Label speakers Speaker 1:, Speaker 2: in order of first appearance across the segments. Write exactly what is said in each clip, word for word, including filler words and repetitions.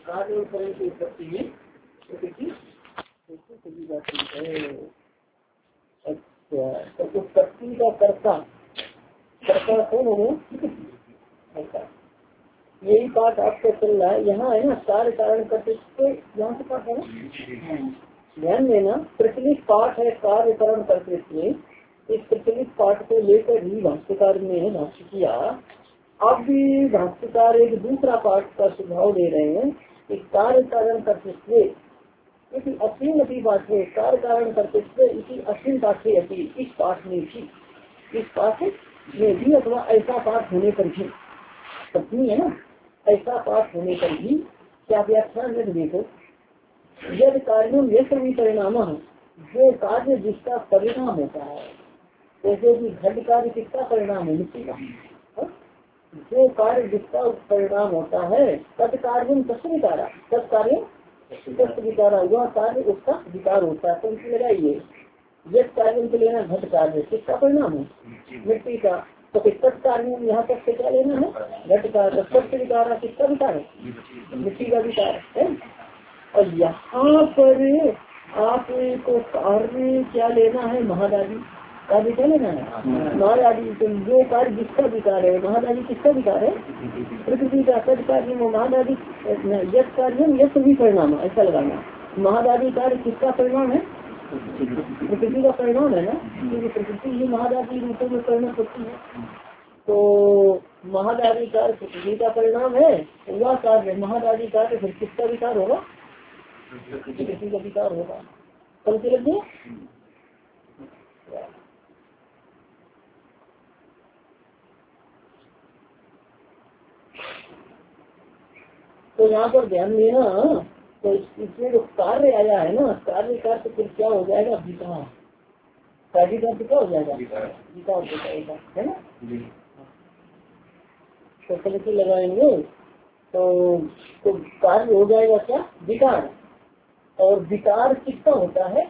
Speaker 1: कार्य और कारण की उत्पत्ति में प्रकृति चली जाती है। अच्छा, तो उत्पत्ति का कर्ता कर्ता कौन हो गया? यही पाठ आपको चल रहा है। यहाँ है ना कार्य कारण करते यहाँ से पाठ है ना, ध्यान देना। प्रचलित पाठ है कार्य कारण करते। इस प्रचलित पाठ को लेकर ही भाष्यकार ने भाष्य किया। अब भी भाष्यकार एक दूसरा पाठ का सुझाव दे रहे हैं कि कार्य कारण कर्तृत्व इसी असीम अति पाठ है। कार्य कारण कर्तृत्व इसी असीम पाठे अति, इस पाठ में भी इस पाठ में भी अथवा ऐसा पाठ होने पर भी पत्नी है ना, ऐसा पाठ होने पर भी क्या व्याख्यान है देखो। यदि कार्यों में सभी परिणाम जो कार्य जिसका परिणाम होता है, जैसे कि घट कार्य किसका परिणाम है? मिट्टी का। जो कार्य जिसका परिणाम होता है तद कार्य तस्वीर विकारा, तद कार्य तस्वीर विकारा, वह कार्य उसका विकार होता है। तो इसमें लगाइए यद कार्य से लेना घट कार्य किसका परिणाम है? मिट्टी का। तो तत् कार्य यहाँ तक से क्या लेना है? घट कार्य। तस्वीर विकारा किसका विकार है? मिट्टी का विकार है। और यहाँ पर आपको कार्य क्या लेना है? महादादी कार्य क्या लेना है? महादादी। तो जो कार्य जिसका विकार है, महादादी किसका विकार है? प्रकृति का। सद कार्य महादादी यश कार्य यश भी परिणाम ऐसा लगाना। महादादी कार्य किसका परिणाम है? प्रकृति का परिणाम है ना, क्योंकि प्रकृति ही महादादी रूपों में परिणत होती है। तो महादादी कार्य प्रकृति का परिणाम है, वह कार्य महादादी कार्य फिर किसका विकार होगा? प्रकृति का विकार होगा। समझ लगे? तो यहाँ पर ध्यान देना। तो इसमें जो कार्य आया है ना, कार्य का तो फिर क्या हो जाएगा? विकार। कार्य का क्या हो जाएगा? विकार हो जाएगा, है ना। तो कैसे लगाएंगे? तो, तो कार्य हो जाएगा क्या? विकार। और विकार किसका होता है?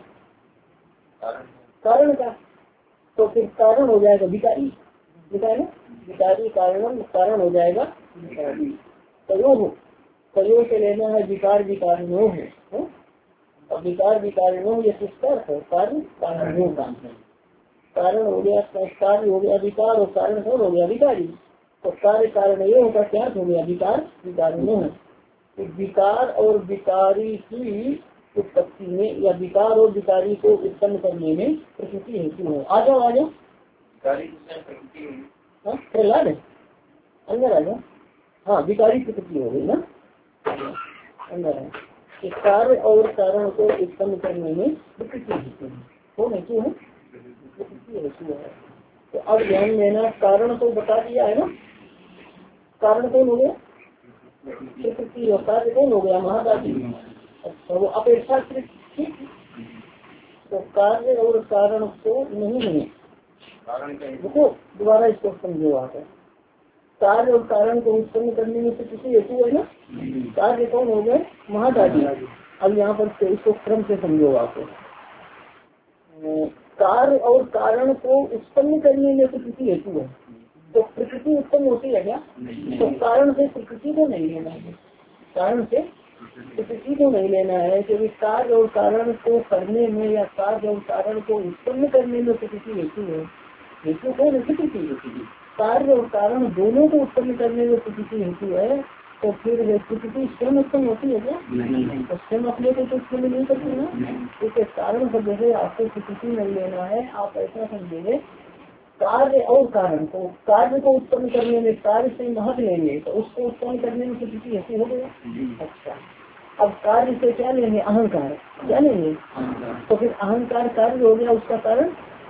Speaker 1: कारण का। तो फिर कारण हो जाएगा विकारी। विकार विकारी कारण कारण हो जाएगा विकारी। तो कयो से लेना है विकार विकारिणों है। और विकार विकारिणों ये किसका है? कार्य कारणों का। कारण हो गया कार्य हो गया विकार, और कारण कौन हो गया? विकारी। तो कार्य कारण ये होगा क्या हो गया? विकार विकारिणों है। तो विकार और विकारी की उत्पत्ति में या विकार और विकारी को उत्पन्न करने में प्रकृति हेतु है। आ जाओ आ जाओ प्रहलाद है अंदर आ जाओ। हाँ विकारी प्रकृति हो गई ना अंदर है। कि कार्य और कारण को उत्पन्न करने में प्रकृति हेतु है। कौन हेतु है? प्रकृति हेतु है। तो अब ध्यान देना, कारण तो बता दिया है ना। कारण कौन हो गया? प्रकृति। और कार्य कौन हो गया? महादादी। अच्छा, वो अपेक्षाकृत ठीक। तो कार्य और कारण को नहीं है। देखो दोबारा इसको समझो आप। कार्य और कारण को उत्पन्न करने में प्रकृति हेतु है ना। कार्य कौन हो गए? महादादी। अब यहाँ पर इसको क्रम से समझो आप। कार्य और कारण को उत्पन्न करने में प्रकृति हेतु है। तो प्रकृति उत्पन्न होती है क्या? तो कारण से प्रकृति को नहीं लेना है। कारण से प्रकृति को नहीं लेना है, क्योंकि कार्य और कारण को करने में या कार्य और कारण को उत्पन्न करने में प्रकृति हेतु है। हेतु कौन है? प्रकृति। कार्य और कारण दोनों को उत्पन्न करने में प्रकृति हेतु है। तो फिर प्रकृति स्वयं उत्पन्न होती है क्या? तो स्वयं अपने को तो उत्पन्न नहीं करती ना। क्योंकि कारण को जैसे आपको प्रकृति नहीं लेना है, आप ऐसा समझेंगे कार्य और कारण को कार्य को उत्पन्न करने में कार्य से महत्व लेंगे तो उसको उत्पन्न करने में प्रकृति हेतु हो गया। अच्छा, अब कार्य से क्या लेंगे? अहंकार। क्या लेंगे? तो फिर अहंकार कार्य हो गया, उसका कारण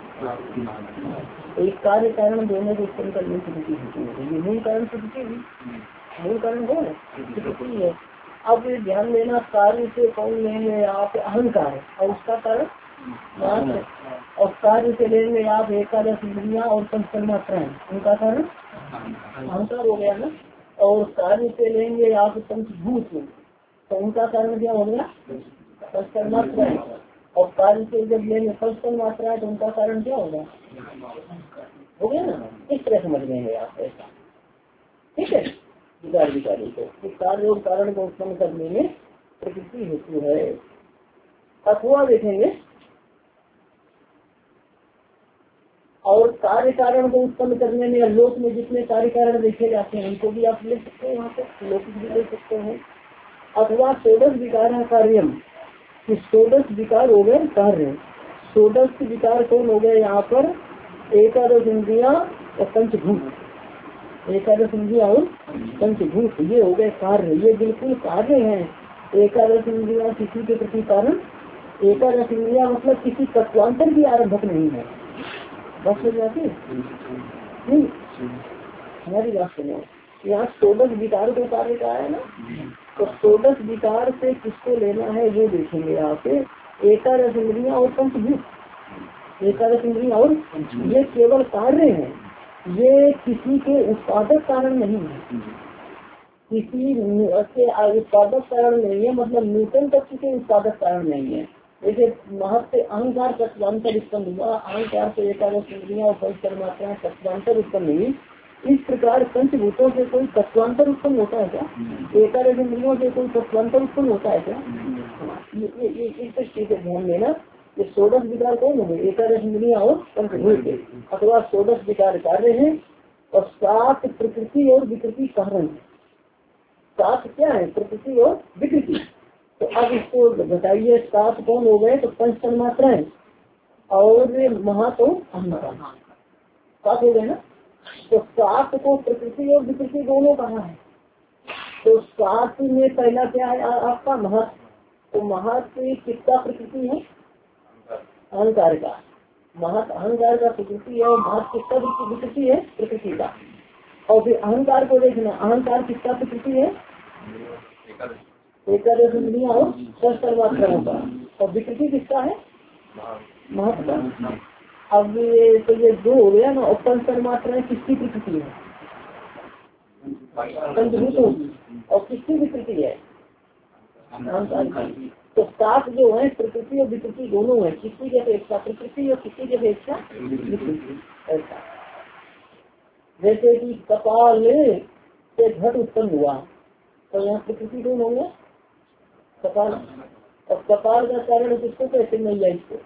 Speaker 1: एक कार्य कारण दोनों को उत्पन्न करने की प्रकृति हेतु हो गई। मूल कारण प्रकृति हुई। मूल कारण कौन है? प्रकृति है। अब ध्यान देना, कार्य से कौन लेंगे आप? अहंकार। और उसका कारण और कार्य से लेंगे आप एकादश इंद्रियां और पंचतन्मात्राएं, उनका कारण अहंकार हो गया ना। और कार्य से लेंगे आप पंचभूत, तो उनका कारण क्या हो गया? पंचतन्मात्राएं। और कार्य से जब लेंगे पंचतन्मात्राएं तो उनका कारण क्या होगा? हो गया ना। इस तरह समझ लेंगे आप ऐसा। ठीक है, विकार विकारी को, कार्य और कारण को उत्पन्न करने में प्रकृति हेतु है। अथवा देखेंगे और कार्य कारण को उत्पन्न करने में लोक में जितने कार्य कारण देखे जाते हैं उनको भी आप ले सकते हैं, वहाँ पे लौकिक भी ले सकते हैं। अथवा षोडश विकार कार्यम, षोडश विकार हो गए कार्य। षोडश विकार कौन हो गए यहाँ पर? एकादश इंद्रिया और पंचभूत, एकादश इंद्रिया और पंचभूत ये हो गए कार्य, ये बिल्कुल कार्य है। एकादश इंद्रिया किसी के प्रति कारण, एकादश इंद्रिया मतलब किसी तत्वांतर की आरंभक नहीं है। बस हो जाती नहीं, हमारी बात सुनो, यहाँ षोडश विकार को कार्य का है ना, तो षोडश विकार से किसको लेना है वो देखेंगे यहाँ पे। एकादश इंद्रिया और पंचभूत, एकादश इंद्रिया और ये केवल कार्य है, ये किसी के उत्पादक कारण नहीं है, किसी उत्पादक कारण नहीं है, मतलब नूतन तत्व के उत्पादक कारण नहीं है। जैसे महत्व अहंकार तत्वांतर उत्पन्न हुआ, अहंकार से एकादश इंद्रियां और पंच तन्मात्राएं तत्वांतर उत्पन्न हुई। इस प्रकार पंचभूतों से कोई तत्वांतर उत्पन्न होता है क्या? एकादश इंद्रियों से कोई तत्वांतर उत्पन्न होता है क्या? ये ये इस दृष्टि से ध्यान देना। ये षोडश विकार कौन हो गए? एकादश इंद्रियां और पंचभूत, अथवा षोडश विकार कार्य है। और सात प्रकृति और विकृति कारण है। सात क्या है? प्रकृति और विकृति। तो अब इसको बताइए, सात कौन हो गए? तो पंच तन्मात्राएं और महा तो अहंकार, सात हो गए ना। तो सात को प्रकृति और विकृति दोनों कहा है। तो सात में पहला क्या है आपका? महत्व। तो महत्व किसका प्रकृति है? अहंकार का। महत्व अहंकार का प्रकृति है और महत्व किसका विकृति है? प्रकृति का। और फिर अहंकार को देखना, अहंकार किसका प्रकृति है? एकादश इंद्रियां और पंच तन्मात्राओं का। और विकृति किसका है? महत्व का। अब ये तो ये दो हो गया ना। और पंच तन्मात्राएं किसकी प्रकृति है? पंचभूतों की। और किसकी विकृति है? अहंकार की। तो सात जो है प्रकृति और विकृति दोनों है, किसी की अपेक्षा प्रकृति और किसी की अपेक्षा विकृति। ऐसा जैसे कि कपाल से घट उत्पन्न हुआ, तो यहाँ प्रकृति कौन हो गया? कपाल। और कपाल का कारण किसको कहते नहीं है? इसको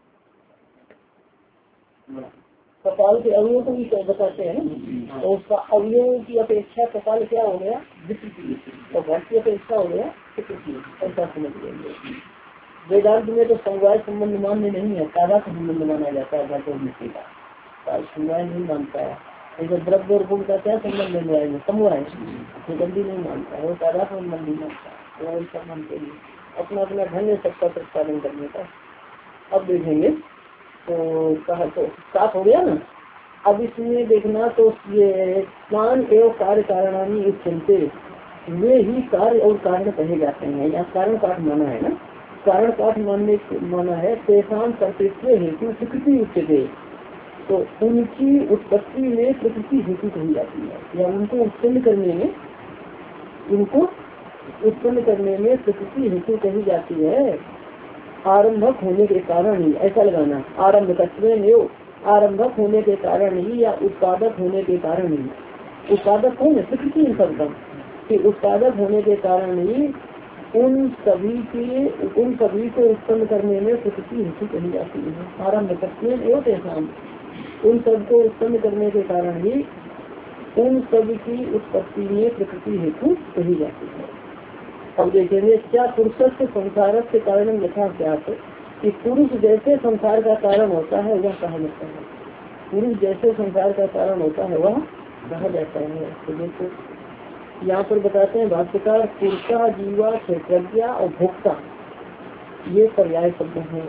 Speaker 1: कपाल के अवयवों को भी बताते हैं ना। तो उसका अवयवों की अपेक्षा कपाल क्या हो गया? विकृति। और घट की अपेक्षा हो गया प्रकृति। ऐसा समझ लेंगे। वेदांत में तो समवाय संबंध मान्य नहीं है, तारा संबंध माना जाता है घट और मिट्टी का। समवाय नहीं मानता है। जैसे द्रव्य और गुण का क्या संबंध है? समवाय निबंधी नहीं मानता है, वो तारा संबंध नहीं मानता है। ऐसा मानते नहीं, अपना अपना ढंग है सबका प्रतिपादन करने का। अब देखेंगे तो कहा तो साफ हो गया ना। अब इसमें देखना तो ये ज्ञान एवं कार्य कारणानी उच्चनते, वे ही कार्य और कारण कहे जाते हैं। या कारण पाठ माना है ना, कारण पाठ मानने माना है। तेसाम कर्तृत्व हेतु प्रकृति उच्चते, तो उनकी उत्पत्ति में प्रकृति हेतु कही जाती है। या उनको उत्पन्न करने में उनको उत्पन्न करने में प्रकृति हेतु कही जाती है। आरंभक होने के कारण ही, ऐसा लगाना, आरंभ आरंभक होने के कारण ही या उत्पादक होने के कारण ही। उत्पादक कौन है? प्रकृति। इन सबका कि उत्पादक होने के कारण ही उन सभी के उन सभी को उत्पन्न करने में प्रकृति हेतु कही जाती है। आरंभ एवं उन सबको उत्पन्न करने के कारण ही उन सभी की उत्पत्ति में प्रकृति हेतु कही जाती है। अब देखेंगे क्या पुरुष से संसार के कारण यथा क्या है कि पुरुष जैसे संसार का कारण होता है वह कहा जाता है। पुरुष जैसे संसार का कारण होता है वह कहा जाता है। तो देखो यहाँ पर बताते हैं भाष्यकार, पुरुषा जीवा क्षेत्रज्ञ और भोक्ता ये पर्याय शब्द हैं।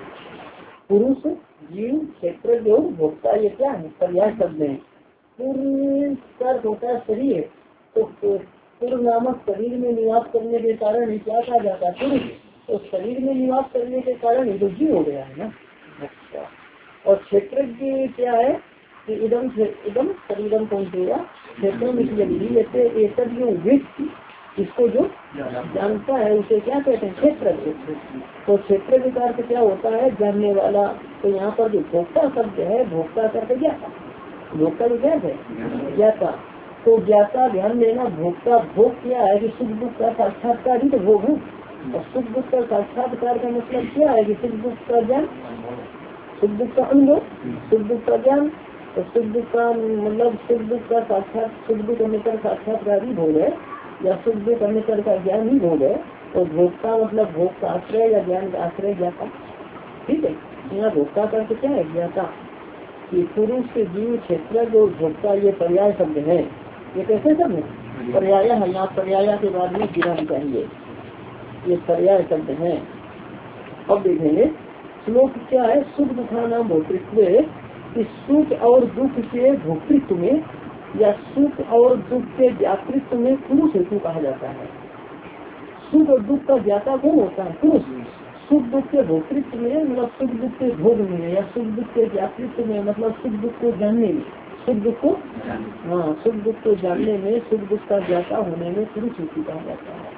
Speaker 1: पुरुष जीव क्षेत्रज्ञ और भोक्ता ये क्या है? पर्याय शब्द है। पुरुष का होता है शरीर, तो पुरुष नामक शरीर में निवास करने के कारण ही क्या कहा जाता है? पुरुष। तो शरीर में निवास करने के कारण ही तो जीव हो गया है ना। अच्छा, और क्षेत्रज्ञ क्या है कि इदम इदम शरीरम कौन देगा? क्षेत्रों में जैसे एक व्यक्ति इसको जो जानता है उसे क्या कहते हैं? क्षेत्रज्ञ। तो क्षेत्र विकार से क्या होता है? जानने वाला। तो यहाँ पर जो भोक्ता शब्द है, भोक्ता करके क्या था? भोक्ता भी क्या है? ज्ञाता। तो ज्ञाता ध्यान देना भोक्ता भोग क्या है कि सुख दुख का साक्षात्कार ही तो भोग है। और सुख दुख का साक्षात्कार का मतलब क्या है कि सुख दुख का ज्ञान, सुख दुख का अनुभव, सुख दुख का ज्ञान। तो सुख दुख का मतलब सुख दुख का साक्षात सुख दुख अनुसार साक्षात्कार ही भोग है या सुख दुख अनुसार का ज्ञान ही भोग है। तो भोक्ता मतलब भोग का आश्रय या ज्ञान का आश्रय ज्ञाता। ठीक है, यहाँ भोक्ता का क्या है ज्ञाता कि पुरुष के जीव क्षेत्र जो भोक्ता ये पर्याय शब्द है। ये कैसे शब्द है पर्याय है, यहाँ पर्याय के बाद में विराम चाहिए, ये पर्याय शब्द है। अब देखेंगे श्लोक क्या है, सुख दुखा नाम भोक्तृत्व, इस सुख और दुख के भोक्तृत्व में या सुख और दुख के व्यापृत्व में पुरुष हेतु कहा जाता है। सुख और दुख का ज्ञाता कौन होता है, पुरुष। सुख दुख के भोक्तृत्व में मतलब सुख दुख के भोग में या सुख दुख के व्यापृत्व में मतलब सुख दुख को जानने में, सुख दुख को हाँ सुख दुख को जानने में, सुख दुख का ज्ञाता होने में पुरुष हेतु कहा जाता है।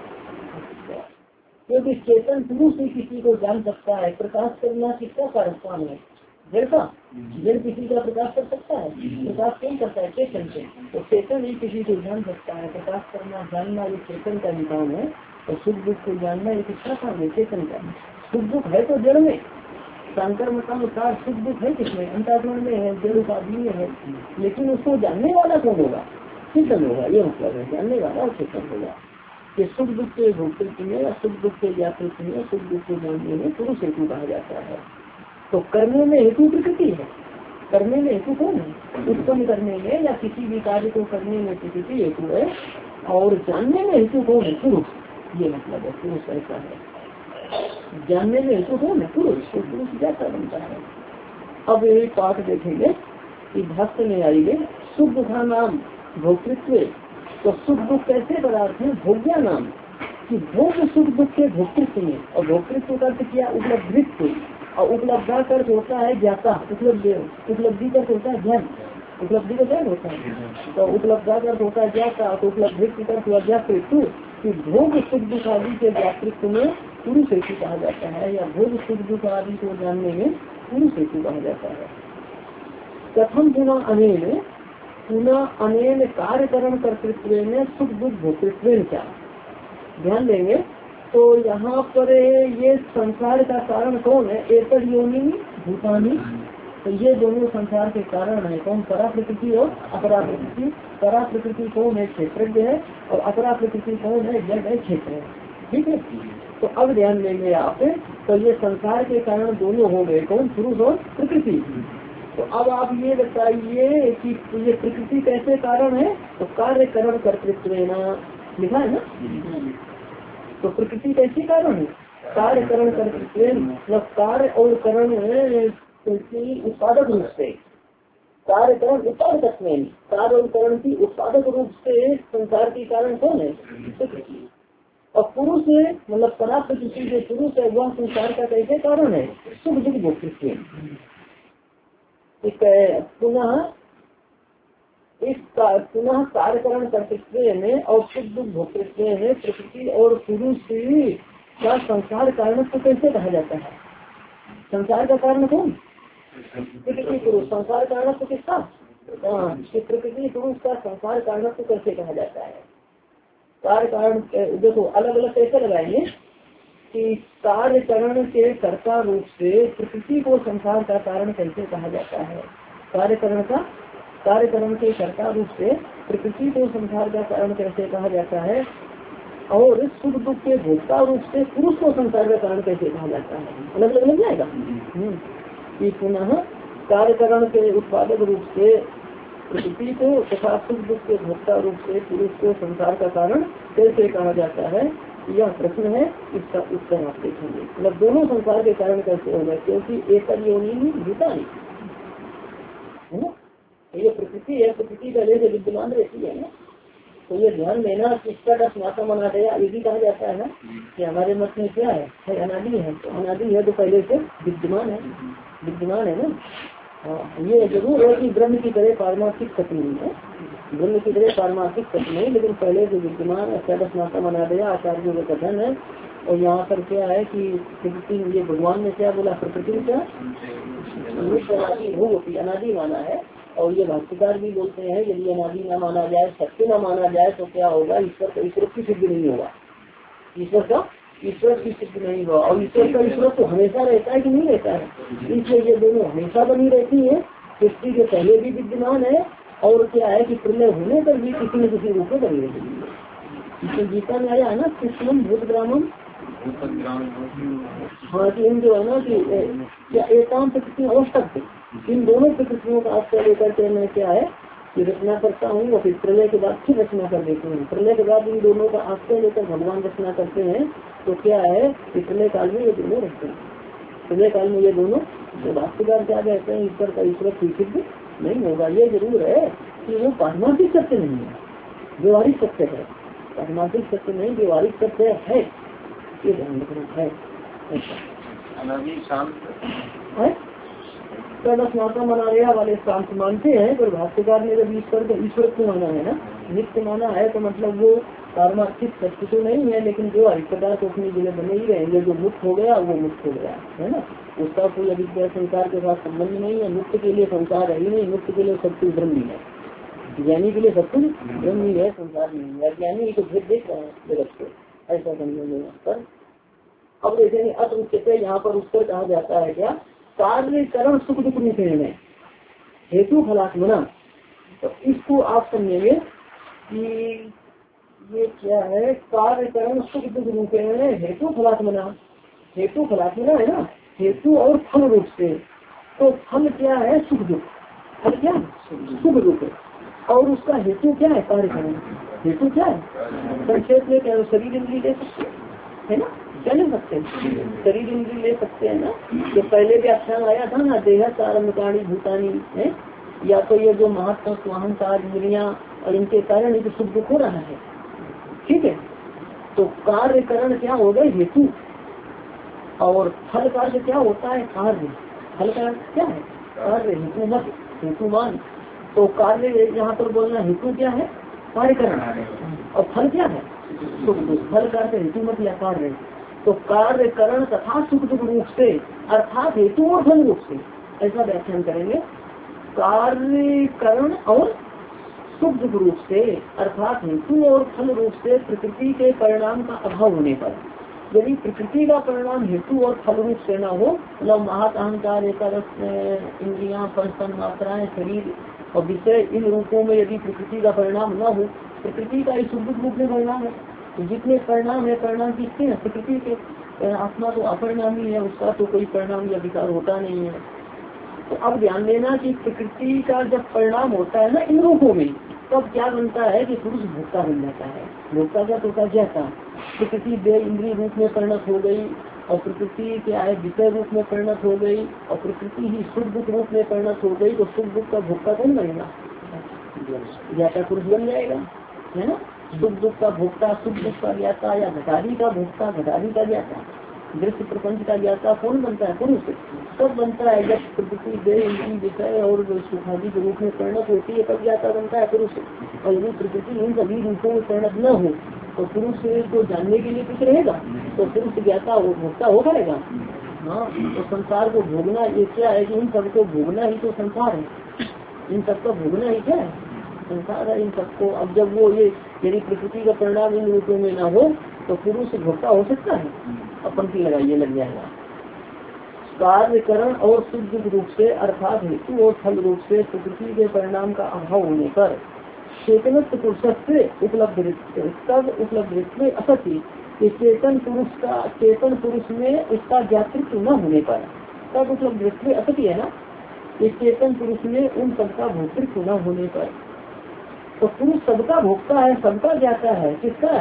Speaker 1: क्योंकि चेतन पुरुष ही किसी को जान सकता है। प्रकाश करना किसका कारस्थान है, जड़ का। जड़ किसी का प्रकाश कर सकता है, प्रकाश कौन करता है, चेतन से। तो चेतन ही किसी को जान सकता है। प्रकाश करना जानना ये चेतन का निकाम है। और सुख दुख को जानना ये किसका काम है, चेतन का। सुख दुख है तो जड़ में, शंकर मतानुसार सुख दुख है किसमें, अंतःकरण में है, जड़ उपाधि में है। लेकिन उसको जानने वाला कौन होगा, चेतन होगा। ये मतलब है जानने वाला और चेतन होगा। कि सुख दुख के भोक्तृत्व में या सुख दुख के व्यापृत्व में सुख दुख को जानने में पुरुष हेतु कहा जाता है। तो करने में हेतु प्रकृति है। करने में हेतु कौन है, उत्पन्न करने में या किसी भी कार्य को करने में प्रकृति हेतु है। और जानने में हेतु कौन है, पुरुष। ये मतलब है पुरुष ऐसा है। जानने में हेतु कौन है, पुरुष। तो पुरुष जैसा बनता है। अब ये पाठ देखेंगे कि भक्त में आएंगे सुख दुखा नाम भोक्तृत्व। तो सुख दुख कैसे पदार्थ है, भोग्या नाम कि भोग सुख दुख के भोक्तृत्व में। और भोक्तृत्व का अर्थ क्या, उपलब्धित्व। और उपलब्धा का अर्थ होता है ज्ञाता। उपलब्धि उपलब्धि का अर्थ होता है ज्ञान। उपलब्धि का क्या होता है, तो उपलब्धा का अर्थ होता है ज्ञाता। तो उपलब्धि का अर्थ हुआ व्यापृत्व कि भोग सुख दुख आदि के व्यापृत्व में पुरुष हेतु कहा जाता है। या भोग सुख दुख आदि को जानने में पुरुष हेतु कहा जाता है। प्रथम पुनः अनेन पुनः अनेन कार्यकरण कर्तृत्व में सुख दुख भोक्तृत्व क्या, ध्यान देंगे। तो यहाँ पर ये संसार का कारण कौन है, एकल योनि भूतानी। तो ये दोनों संसार के कारण है कौन, परा प्रकृति और अपरा प्रकृति। परा प्रकृति कौन है, क्षेत्रज्ञ है। और अपरा प्रकृति कौन है, जड़ है, क्षेत्र है। ठीक है। तो अब ध्यान देंगे आप, तो ये संसार के कारण दोनों हो गए कौन, पुरुष और प्रकृति। तो अब आप ये बताइए कि ये प्रकृति कैसे कारण है, तो कार्य करण कर्तृत्व लिखा है ना। तो प्रकृति कैसे कारण है, कार्य करण कर्तृत्व मतलब कार्य और करण उत्पादक रूप से। कार्य करण उत्पादक में कार्य और करण की उत्पादक रूप से संसार के कारण कौन है, प्रकृति। और पुरुष मतलब परा प्रकृति जो पुरुष है वह संसार का कैसे कारण है, सुख दुख भोक्तृत्व। पुनः इस पुनः कार्यकरण कर्तृत्व में और सुख दुख भोक्तृत्व में प्रकृति और पुरुष का संसार कारण को कैसे कहा जाता है, संसार का कारण कौन, प्रकृति पुरुष। संसार कारण तो किसका, प्रकृति पुरुष का संसार कारण को कैसे कहा जाता है। कार्य कारण देखो अलग अलग कैसे लगाएंगे कि कार्य करण के कर्ता रूप से प्रकृति को संसार का कारण कैसे कहा जाता है। कार्यकरण का कार्यकरण के कर्ता रूप से प्रकृति को संसार का कारण कैसे कहा जाता है। और सुख दुख के भोक्ता रूप से पुरुष को संसार का कारण कैसे कहा जाता है, अलग अलग लग जाएगा। कि पुनः कार्यकरण के उत्पादक रूप से प्रकृति को तथा सुख दुख के भोक्ता रूप से पुरुष को संसार का कारण कैसे कहा जाता है, यह प्रश्न है। इसका उत्तर आप देखेंगे। मतलब दोनों संसार के कारण कैसे होगा, क्योंकि एकल योनि भूतानी है ना। ये प्रकृति है, प्रकृति पहले से विद्यमान रहती है ना। तो ये ध्यान देना कि इसका दस माता मना गया ये भी कहा जाता है ना कि हमारे मत में क्या है, है अनादि है। तो अनादि है तो पहले से विद्यमान है, विद्यमान है ना। हाँ, ये जरूर है कि ब्रह्म की तरह पारमार्थिक सत्य नहीं है, ब्रह्म की तरह पारमार्थिक सत्य नहीं, लेकिन पहले से विद्यमान अष्टादश माता मना दिया आचार्यों का कथन है। और यहाँ पर क्या है कि प्रकृति, ये भगवान ने क्या बोला, प्रकृति क्या होती अनादि माना है। और ये भाष्यकार भी बोलते हैं यदि अनादि न माना जाए, सत्य न माना जाए तो क्या होगा, ईश्वर का ईश्वर की सिद्धि नहीं होगा, ईश्वर का ईश्वर की सिद्धि नहीं होगा। और ईश्वर का ईश्वर तो हमेशा रहता है कि नहीं रहता है, इसलिए ये दोनों हमेशा बनी रहती है, सृष्टि के पहले भी विद्यमान है और क्या है कि प्रलय होने पर भी किसी न किसी रूप में बनी रहती है। तो गीता में आया है ना कृष्णम भूत ग्रामम, हाँ कि इन जो है ना कि क्या एकांत प्रकृति आवश्यक, इन दोनों प्रकृतियों का आश्रय लेकर के मैं क्या है कि रचना करता हूँ और फिर प्रलय के बाद फिर रचना कर देती हूँ। प्रलय के बाद इन दोनों का आश्रय लेकर भगवान रचना करते हैं तो क्या है कि प्रलय काल में ये दोनों रहते हैं, प्रलय काल में ये दोनों। तो भाष्यकार क्या कहते हैं, ईश्वर का ईश्वर की सिद्ध नहीं होगा। ये जरूर है कि वो पारमार्थिक सत्य नहीं है, व्यवहारिक सत्य है, पारमार्थिक सत्य नहीं व्यवहारिक सत्य है, ये ध्यान रखना है। माता मना रहा वाले शांत मानते हैं, पर भाष्यकार ने जब ईश्वर को ईश्वर को माना है ना, नित्य माना है, तो मतलब वो पारमार्थिक सत्य तो नहीं है, लेकिन जो अभिप्रदाय तो अपनी जगह बने ही रहेंगे। जो मुक्त हो गया वो मुक्त हो गया है ना, उसका कोई अभिप्राय संसार के साथ संबंध नहीं है। मुक्त के लिए संसार है ही नहीं, मुक्त के लिए सब कुछ ब्रह्म ही है, ज्ञानी के लिए सब कुछ ब्रह्म ही है, संसार नहीं है। ज्ञानी को भेद देख रहे हैं जगत को, ऐसा समझने पर। अब देखेंगे अत उच्चते, यहाँ पर उत्तर कहा जाता है क्या, कार्य करण सुख दुख रूपेण हेतु फलात्मना। तो इसको आप समझेंगे कि ये क्या है, कार्य करण सुख दुख रूपेण हेतु फलात्मना। हेतु फलात्मना है ना, हेतु और फल रूप से। तो फल क्या है, सुख दुख, फल क्या सुख दुख, और उसका हेतु क्या है, कार्य करण। हेतु क्या है, संक्षेप में क्या शरीर इंद्रिय ले सकते है ना, क्या ले सकते हैं, शरीर इंद्रिय ले सकते हैं ना। जो पहले भी व्याख्यान आया था ना, देह सारंगाणी भूतानी है, या तो ये जो महत्व अहंकार इंद्रिया और इनके कारण ये सुख दुख हो रहा है, ठीक है। तो कार्य करण क्या हो गए, हेतु, और फल कार्य क्या होता है, कार्य। फल का क्या है, कार्य, हेतु मत, हेतुमान। तो कार्य यहाँ पर बोलना, हेतु क्या है, कार्य करण, और फल क्या है, सुख दुख। फल कार्य हेतु मत या कार्य। तो कार्य करण तथा सुख दुख रूप से, अर्थात हेतु और फल रूप से, ऐसा व्याख्यान करेंगे। कार्य करण और सुख दुख रूप से, अर्थात हेतु और फल रूप से प्रकृति के परिणाम का अभाव होने पर, यदि प्रकृति का परिणाम हेतु और फल रूप से न हो, मतलब महत अहंकार एकादश इंद्रियां पंचतन मात्राएं शरीर और विषय, इन रूपों में यदि प्रकृति का परिणाम न हो, प्रकृति का इस सुख दुख रूप में परिणाम है। तो जितने परिणाम है, परिणाम किसके हैं, प्रकृति के। आत्मा तो अपरिणामी है, उसका तो कोई परिणाम या विकार होता नहीं है। तो अब ध्यान देना कि प्रकृति का जब परिणाम होता है ना इन रूपों में, तब क्या बनता है कि पुरुष भोक्ता बन जाता है। भोक्ता क्या होता है, जैसा प्रकृति दे इंद्रिय रूप में परिणत हो गई, और प्रकृति क्या है विषय रूप में परिणत हो गई, और प्रकृति ही सुख दुख रूप में परिणत हो गई, तो सुख दुख का भोक्ता कौन बनेगा, ज्ञाता पुरुष बन जाएगा, है ना। सुख दुख का भोक्ता, सुख दुख का ज्ञाता, या घटारी का भोक्ता, घटारी का ज्ञाता, दृश्य प्रपंच का ज्ञाता कौन बनता है, पुरुष। तब बनता है जब प्रकृति दे इंद्रिय विषय और सुखादि के रूप में परिणत होती है, तब ज्ञाता बनता है पुरुष। और यदि प्रकृति इन सभी रूपों में परिणत न हो तो पुरुष को जानने के लिए कुछ रहेगा, तो पुरुष ज्ञाता हो भोक्ता हो पाएगा। हाँ, तो संसार को भोगना ये क्या है कि इन सबको भोगना ही तो संसार है, इन सबका भोगना ही क्या है, संसार है इन सबको। अब जब वो ये यदि प्रकृति का परिणाम इन रूपों में न हो तो पुरुष भोक्ता हो सकता है, अपन की लगाइए लग जाएगा। कार्य करण और शुद्ध रूप से, अर्थात हेतु और फल रूप से प्रकृति के परिणाम का अभाव होने पर, चेतन पुरुष से उपलब्ध तब उपलब्ध असत्य, चेतन पुरुष का चेतन पुरुष में उसका ज्ञातृत्व न होने पर, तब उपलब्ध असत्य है ना, इस चेतन पुरुष में उन सबका भोक्तृत्व न होने पर। तो पुरुष सबका भोक्ता है, सबका ज्ञाता है, किसका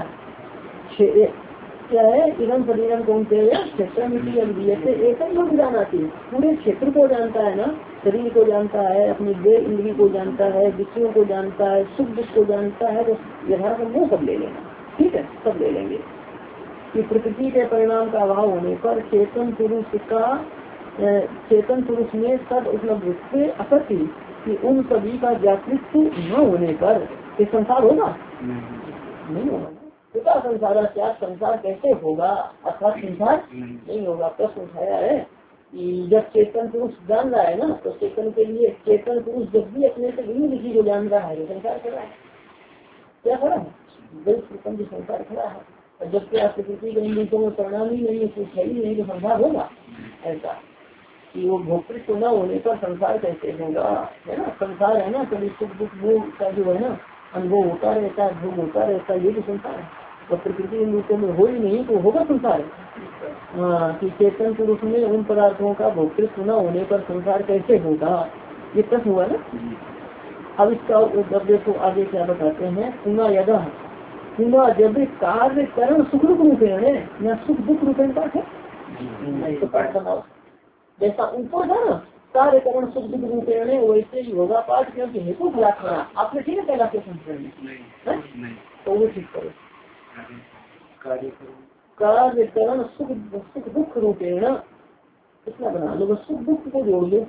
Speaker 1: क्या है, इधम शरीरम कौन से क्षेत्र में एकम लोग जाना चाहिए, पूरे क्षेत्र को जानता है ना, शरीर को जानता है, अपनी देह इंद्रिय को जानता है, विषयों को जानता है, सुख दुख को जानता है। तो यथार्थ वो सब ले लेना, ठीक है, सब ले लेंगे कि प्रकृति के परिणाम का अभाव होने पर चेतन पुरुष का चेतन पुरुष में सब उपलब्ध से असत्य कि उन सभी का ज्ञातृत्व न होने पर ये संसार होगा नहीं होगा। पिता संसार क्या संसार कैसे होगा, अर्थात संसार नहीं होगा। प्रश्न उठाया है कि जब चेतन पुरुष जान रहा है ना, तो चेतन के लिए चेतन पुरुष जब भी अपने से भिन्न किसी को जान रहा है तो संसार खड़ा है। क्या खड़ा है? बिल्कुल जो संसार खड़ा है। और जब क्या प्रकृति के इन रूपों में परिणाम ही नहीं है, कुछ है ही नहीं, तो संसार होगा। ऐसा कि वो भोक्तृत्व न होने पर संसार कैसे होगा, है ना। संसार है ना, कभी सुख दुख भोग का जो है ना अनुभव होता रहता है, भोग होता रहता है, ये तो संसार है। और प्रकृति इन रूपों में हो ही नहीं तो होगा संसार। हाँ, कि चेतन पुरुष में उन पदार्थों का भोक्तृत्व न होने पर संसार कैसे होगा, ये प्रश्न हुआ ना। अब इसका अब देखो आगे क्या बताते हैं। पुनः यदा पुनः जब कार्य करण सुख दुख रूपेण है या सुख दुख रूपेण का है, तो पाठ बनाओ। जैसा ऊपर था ना कार्य करण सुख दुख रूपेण है, वैसे ही होगा पाठ, क्योंकि हेतु फलात्मना आपने ठीक है पहला क्वेश्चन, तो वो ठीक करो। कार्य करण सुख सुख दुख रूपेण कितना बना लो, बस सुख दुख को जोड़ लो।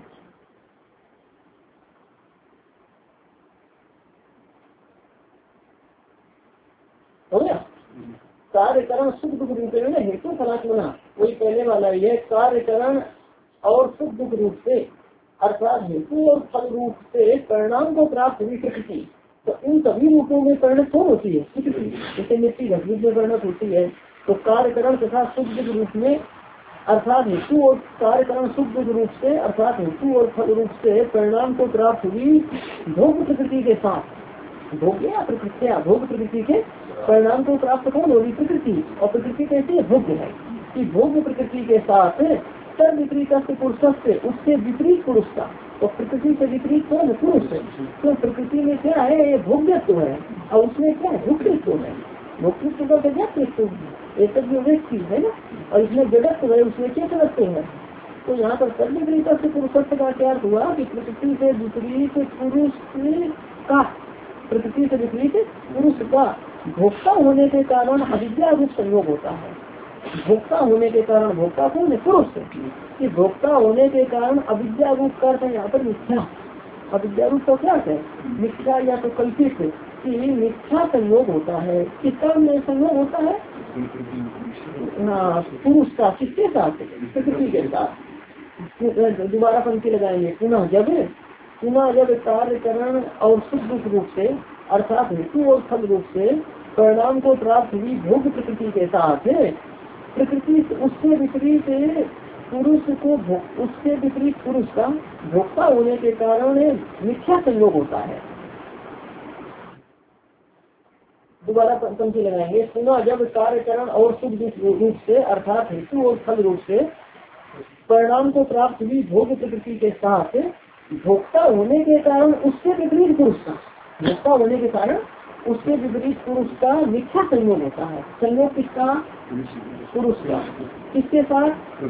Speaker 1: हो गया। कार्यकरण सुख दुख रूपेण हेतु फलात्मना, वही पहले वाला ही है। कार्यकरण और सुख दुख रूप से अर्थात हेतु और फल रूप से परिणाम को प्राप्त हुई प्रकृति, तो इन सभी रूपों में परिणत कौन होती है? प्रकृति। जैसे मिट्टी घटरूप में परिणत होती है, तो कार्यकरण तथा सुख दुख रूप में अर्थात हेतु और कार्यकरण सुख दुख रूप से अर्थात हेतु और फल रूप से परिणाम को प्राप्त हुई भोग प्रकृति के साथ, भोग या प्रकृति भोग प्रकृति के परिणाम को प्राप्त कौन होगी? प्रकृति। और प्रकृति कैसे भोग्य है कि भोग प्रकृति के साथ सर्व विपरीत पुरुष से उससे विपरीत पुरुष का, तो प्रकृति से विपरीत कौन? पुरुष है। तो प्रकृति में क्या है? ये भोग्यत्व है, और उसमें क्या है? भोक्तृत्व है। भोक्तृत्व का जगत्व एक जो व्यक्ति है ना, और इसमें जगत्व है, उसमें क्या जगत्व है? तो यहाँ पर सर्व विपरीत से पुरुषत्व का क्या हुआ कि प्रकृति से विपरीत पुरुष का प्रकृति से विपरीत पुरुष का भोक्ता होने के कारण अविद्या रूप संयोग होता है। भोक्ता होने के कारण भोक्ता कौन है? पुरुष। कि भोक्ता होने के कारण अविद्या रूप का अर्थ है यहाँ पर मिथ्या। अविद्या रूप का क्या है? मिथ्या या तो कल्पित, कि मिथ्या संयोग होता है। किसका संयोग होता है? हाँ, पुरुष का। किसके साथ? प्रकृति के साथ। दोबारा पंक्ति लगाएंगे। पुनः जब पुनः जब कार्यकरण और सुख दुख रूप से अर्थात हेतु और फल रूप से परिणाम को प्राप्त हुई भोग प्रकृति के साथ प्रकृति उससे विपरीत पुरुष को उससे विपरीत पुरुष का भोक्ता होने के कारण मिथ्या संयोग होता है। दोबारा पंक्ति लगाएंगे। पुनः जब कार्यकरण और सुख दुख रूप से अर्थात हेतु और फल रूप से परिणाम को प्राप्त हुई भोग प्रकृति के साथ भोक्ता होने के कारण उससे विपरीत पुरुष का भोक्ता होने के कारण उससे विपरीत पुरुष का मिथ्या संयोग होता है। संयोग किसका? पुरुष का। किसके साथ?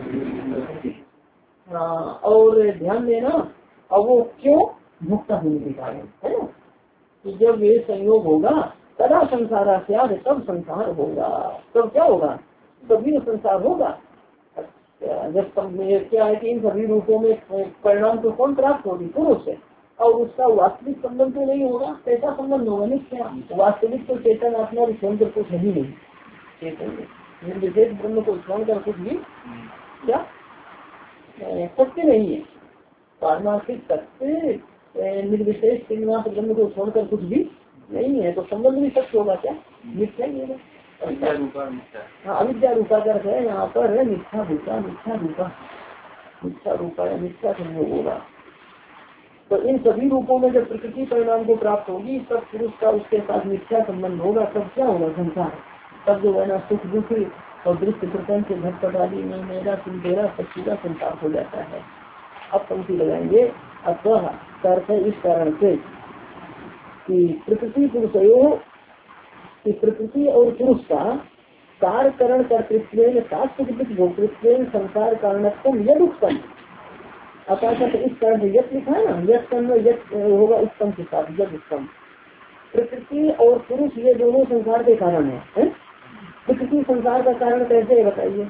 Speaker 1: हाँ, और ध्यान देना, अब वो क्यों? भोक्ता होने के कारण है ना, कि जब ये संयोग होगा तदा संसार से याद तब संसार होगा। तब क्या होगा? तभी संसार होगा। जब क्या है कि इन सभी रूपों में परिणाम को कौन प्राप्त होगी? पुरुष है। और उसका वास्तविक संबंध तो नहीं होगा, कैसा संबंध होगा? निश्चय वास्तविक तो चेतन आत्मा और स्वयं कर कुछ है ही नहीं। चेतन विशेष ब्रह्म को स्वयं कर कुछ भी क्या सत्य नहीं है। पारमार्थिक सत्य निर्विशेष श्रीनिवास ब्रह्म को छोड़कर कुछ भी नहीं है, तो संबंध भी सत्य होगा क्या? मिथ्या ही है। हाँ, अविद्या रूपा का है यहाँ पर मिथ्या रूपा मिथ्या रूपा मिथ्या रूपा या मिथ्या संयोग होगा। तो इन सभी रूपों में जब प्रकृति परिणाम को प्राप्त होगी तब पुरुष का उसके साथ मिथ्या संबंध होगा। तब क्या होगा? संसार। तब जो है ना सुख दुख और दृश्य प्रपंच घटपट आदि में मेरा तुम तेरा सच्चीदा संसार हो जाता है। अब पंक्ति लगाएंगे। अथवा अर्थ है इस कारण से कि प्रकृति पुरुषयो कि प्रकृति और पुरुष का कार्यकरण कर्तृत्व भोक्तृत्व संसार कारणत्व यद उत्तम अर्थात इस कारण से यद लिखा है ना, यद में यद होगा उत्तम के साथ यद उत्तम। प्रकृति और पुरुष ये दोनों संसार के कारण है, है? प्रकृति संसार का कारण कैसे है बताइए?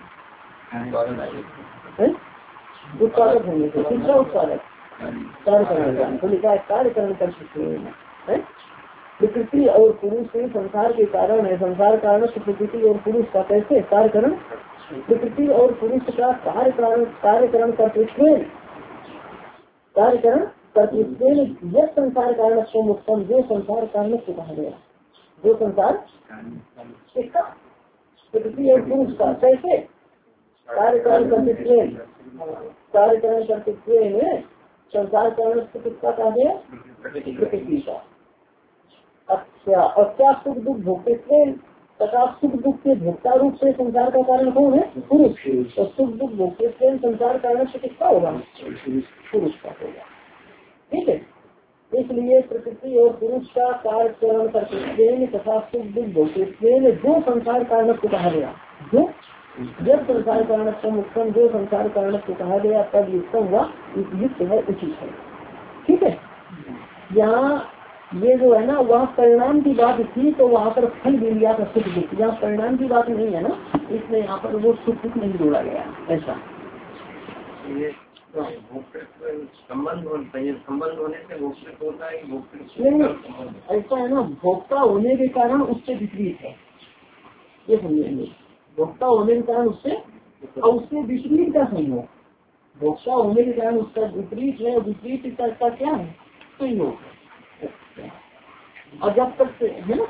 Speaker 1: उत्पादक होने से। किसका उत्पादक? कार्यकरण। तो लिखा है कार्यकरण कर्तृत्व है। प्रकृति और पुरुष संसार के कारण है। संसार कारण प्रकृति और पुरुष का कैसे? कार्यकरण प्रकृति और पुरुष का कार्य कार्यकरण कर्तृत्व कार्यकरण कर्तृत्व यह संसार कारण उत्तम जो संसार कारण को कहा गया, जो संसार किसका प्रकृति और पुरुष का कैसे कार्यकरण कर्तृत्व कार्यकरण कर्तृत्व में संसार कारण किसका कहा गया, प्रकृति का। अच्छा, और क्या सुख दुख भोक्तृत्व तथा सुख दुख के भोक्ता रूप से संसार का कारण कौन है, पुरुष। और सुख दुख भोक्तृत्व संसार कारण से किसका होगा, पुरुष का होगा। ठीक है, इसलिए प्रकृति और पुरुष का कार्यकरण कर्तृत्व तथा सुख दुख भोक्तृत्व जो संसार कारण को कहा गया, जो जब संसार कारण उत्तम जो संसार कारण को कहा गया तब युक्तम हुआ, युक्त है, उचित है। ठीक है, यहाँ ये जो है ना वहाँ परिणाम की बात थी तो वहाँ पर फल भी लिया था सुख दुख, यहाँ परिणाम की बात नहीं है ना, इसलिए यहाँ पर वो सुख दुख नहीं जोड़ा गया ऐसा।
Speaker 2: ये संबंध संबंध होने से भोक्तृत्व होता है,
Speaker 1: भोक्तृत्व ऐसा है ना, भोक्ता होने के कारण उससे विपरीत है, ये समझेंगे। भोक्ता होने के कारण उससे और उससे विपरीत का संयोग, भोक्ता होने के कारण उसका विपरीत है, विपरीत का क्या है, संयोग। और जब तक है ना,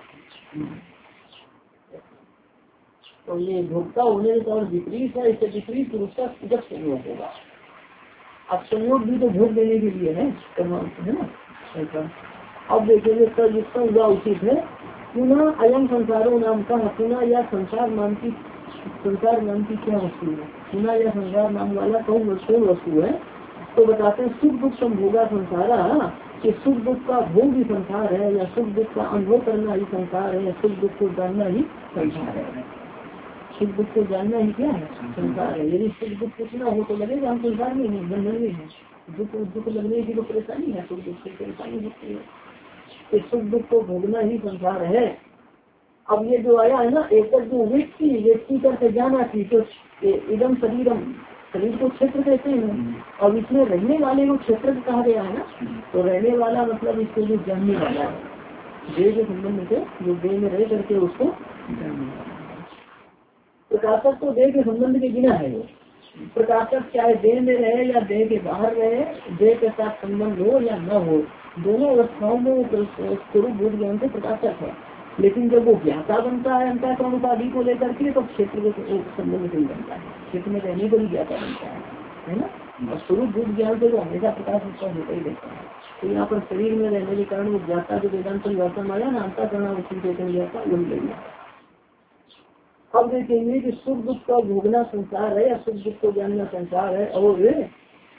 Speaker 1: तो ये भोक्ता होने के कारण विपरीत है, इससे विपरीत पुरुष का जब संयोग होगा। अब संयोग भी तो भोग देने के लिए है, है ना ऐसा। अब देखेंगे सर जिसका हुआ उचित है, पुनः अयम संसारों नाम का, पुनः या संसार नाम की, संसार नाम की क्या वस्तु है, पुनः या संसार नाम वाला कौन वस्तु है, तो बताते हैं सुख दुख संभोगा संसारा, कि सुख दुख का भोग भी संसार है, या सुख दुख का अनुभव करना ही संसार है, या सुख दुख को जानना ही संसार है। सुख दुख को जानना ही क्या है, संसार है। यदि सुख दुख कुछ ना हो तो लगेगा हम संसार में नहीं, बंधन में है। दुख दुख लगने की तो परेशानी है, सुख दुख से परेशानी होती है, तो सुख दुख को भोगना ही संसार है। अब ये जो आया है ना, एक जो व्यक्ति व्यक्ति करके जाना थी, तो इदम शरीरम, शरीर को क्षेत्र कहते हैं, और इसमें रहने वाले को क्षेत्र कहा गया है ना, तो रहने वाला मतलब इसको जो जानने वाला है, देह के संबंध से जो देह में रह करके उसको जानने वाला है। प्रकाशक तो देह के संबंध के बिना है, वो प्रकाशक चाहे देह में रहे या देह के बाहर रहे, देह के साथ संबंध हो या न हो, दोनों अवस्थाओं में स्वरूप बोध ज्ञान से प्रकाशक है। लेकिन जब वो ज्ञाता बनता है अंतःकरण उपाधि को लेकर के, तो क्षेत्र के संबंध से ही बनता है, क्षेत्र में रहने को भी ज्ञाता बनता है, है ना। और स्वरूप बोध ज्ञान से तो हमेशा प्रकाश उसका होता ही रहता है। तो यहाँ पर शरीर में रहने के कारण वो ज्ञाता जो वेदांत परिवर्तन आया ना, अंतःकरण उसी ज्ञाता वही लगेगा। अब देखेंगे कि सुख दुख का भोगना संसार है या सुख दुख को जानना संसार है, और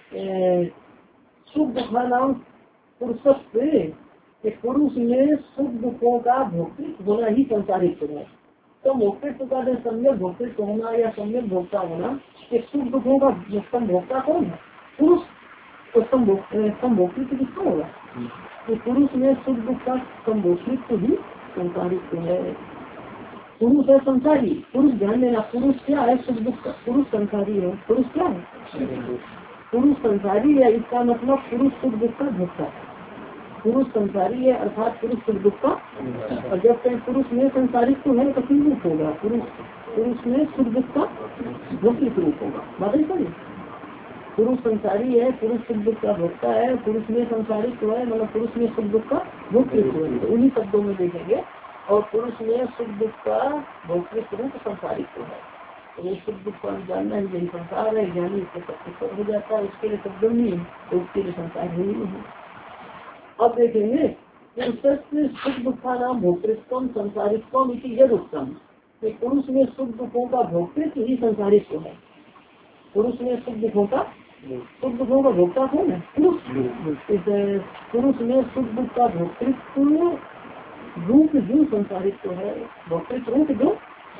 Speaker 1: सुख दुखा नाम पुरुषत्व, पुरुष में सुख दुखों का भोक्तृत्व होना ही संसारित्व है। तो भोक्तृत्व का सम्यक भोक्तृत्व होना या सम्यक भोक्ता होना, कि सुख दुखों का संभोक्ता कौन है, पुरुष। तो संभोक्तृत्व किसका होगा, तो पुरुष में सुख दुख का संभोक्तृत्व ही संसारित्व है। पुरुष है संसारी, पुरुष ध्यान देना, पुरुष क्या है, सुख दुख का, पुरुष संसारी है। पुरुष क्या है, पुरुष संसारी है, इसका मतलब पुरुष सुख दुख का भोक्ता है। पुरुष संसारी है अर्थात पुरुष सुख दुख का, और जब तक पुरुष में संसारित्व है तो किस रूप होगा, पुरुष पुरुष में सुख दुख का भोक्तृत्व रूप होगा। बात है, पुरुष संसारी है, पुरुष सुख दुख का भोक्ता है, पुरुष में संसारित्व है, मतलब पुरुष में सुख दुख का भोक्तृत्व है, तो उन्हीं शब्दों में देखेंगे। और पुरुष में सुख दुख का भोक्तृत्व रूप संसारित्व है, तो ये सुख दुख को जानना ही यही संसार है। ज्ञानी इससे सब हो जाता है, उसके लिए शब्द नहीं है, तो उसके लिए संसार ही नहीं है। अब देखेंगे सुख दुखा नाम भोक्तृत्व संसारित्व यद उत्तम, पुरुष में सुख दुखों का भोक्तृत्व ही संसारित्व है। पुरुष में सुख दुखों का सुख दुखों का भोक्ता कौन है, पुरुष। पुरुष में सुख दुख का भोक्तृत्व रूप जो संसारित्व है, भोक्तृत्व रूप जो